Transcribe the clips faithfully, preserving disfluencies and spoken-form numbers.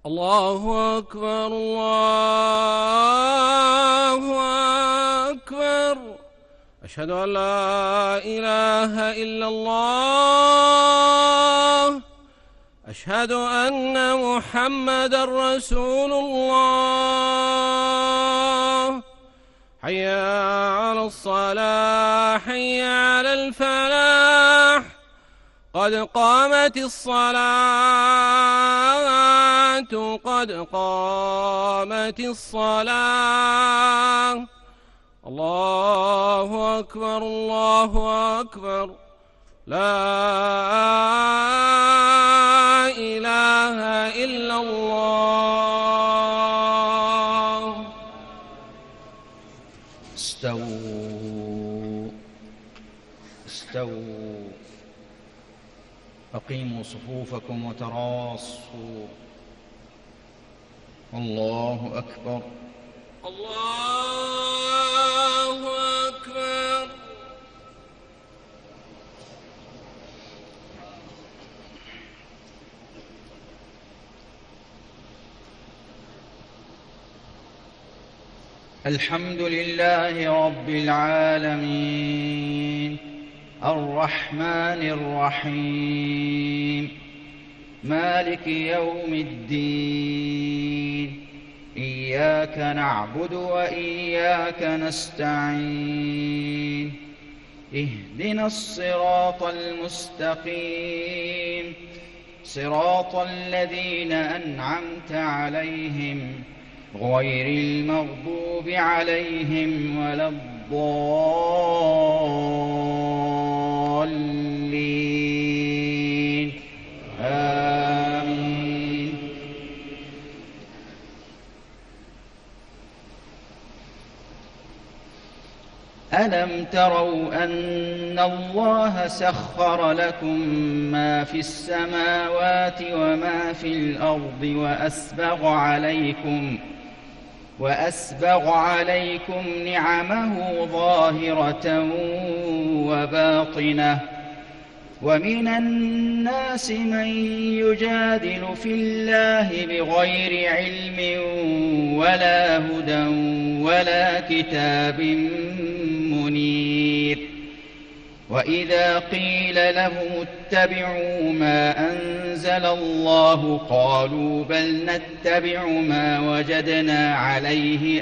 الله أكبر الله أكبر. أشهد أن لا إله إلا الله. أشهد أن محمدا رسول الله. حي على الصلاة حي على الفلاح. قد قامت الصلاة قد قامت الصلاة. الله أكبر الله أكبر. لا إله إلا الله. استووا استووا أقيموا صفوفكم وتراصوا. الله أكبر الله أكبر. الحمد لله رب العالمين الرحمن الرحيم مالك يوم الدين. إياك نعبد وإياك نستعين. اهدنا الصراط المستقيم صراط الذين أنعمت عليهم غير المغضوب عليهم ولا الضالين. آمين. ألم تروا أن الله سخر لكم ما في السماوات وما في الأرض وأسبغ عليكم وأسبغ عليكم نعمه ظاهرة وباطنة. ومن الناس من يجادل في الله بغير علم ولا هدى ولا كتاب منير. وإذا قيل لهم اتبعوا ما أنزل الله قالوا بل نتبع ما وجدنا عليه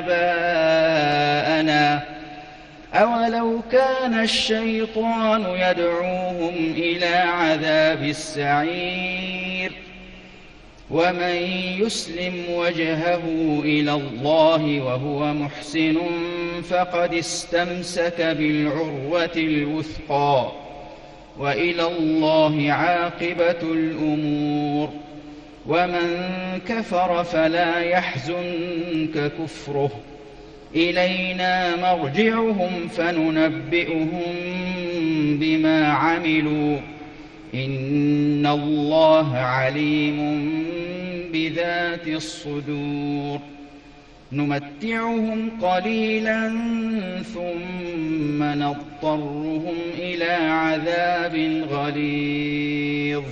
آباءنا أولو كان الشيطان يدعوهم إلى عذاب السعير. ومن يسلم وجهه إلى الله وهو محسن فقد استمسك بالعروة الوثقى وإلى الله عاقبة الأمور. ومن كفر فلا يحزنك كفره إلينا مرجعهم فننبئهم بما عملوا إن الله عليم بذات الصدور. نمتعهم قليلا ثم نضطرهم إلى عذاب غليظ.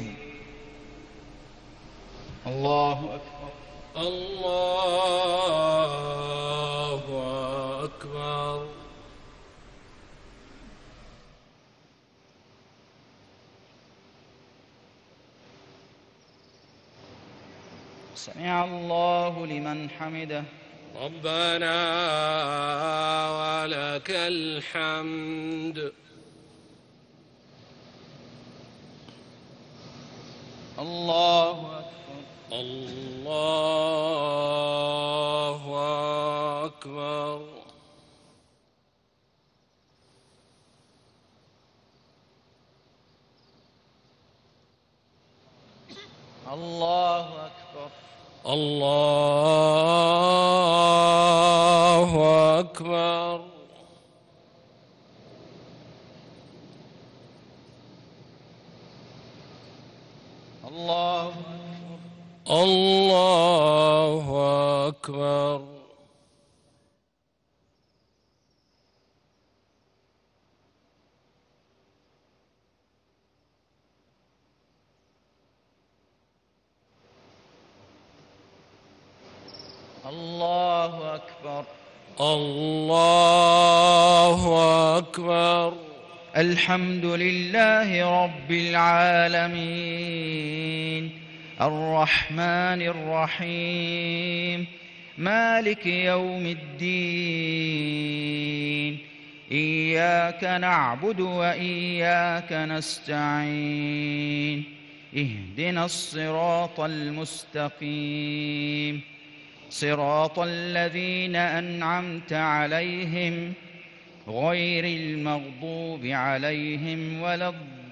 الله أكبر الله أكبر. سمع الله لمن حمده. ربنا ولك الحمد. الله أكبر الله أكبر. الله أكبر الله أكبر. الله الله أكبر. الله أكبر. الله أكبر. الحمد لله رب العالمين الرحمن الرحيم مالك يوم الدين إياك نعبد وإياك نستعين اهدنا الصراط المستقيم صراط الذين أنعمت عليهم غير المغضوب عليهم ولا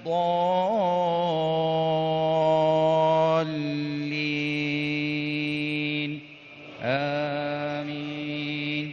الضالين آمين.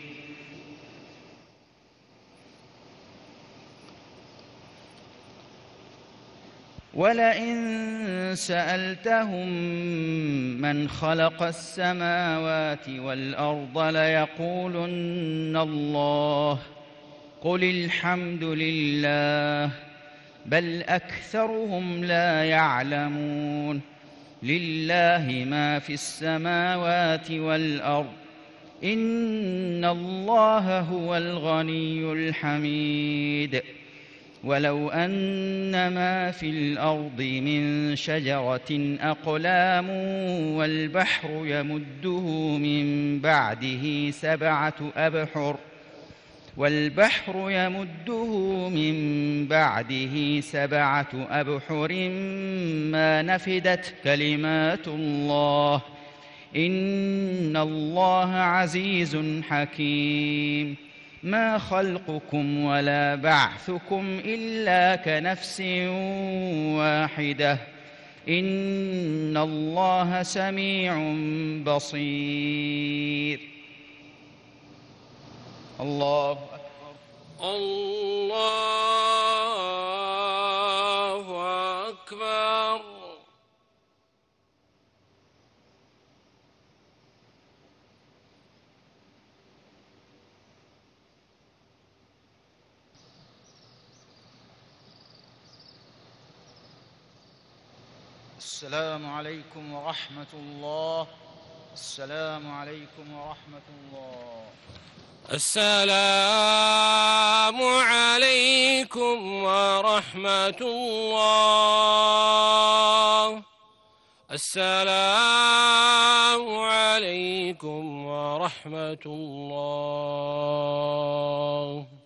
ولئن سألتهم من خلق السماوات والأرض ليقولن الله قل الحمد لله بل أكثرهم لا يعلمون. لله ما في السماوات والأرض إن الله هو الغني الحميد. ولو أن ما في الأرض من شجرة أقلام والبحر يمده من بعده سبعة أبحر والبحر يمده من بعده سبعة أبحر ما نفدت كلمات الله إن الله عزيز حكيم. ما خلقكم ولا بعثكم إلا كنفس واحدة إن الله سميع بصير. الله أكبر. الله أكبر. السلام عليكم ورحمة الله. السلام عليكم ورحمة الله. السلام عليكم ورحمة الله. السلام عليكم ورحمة الله.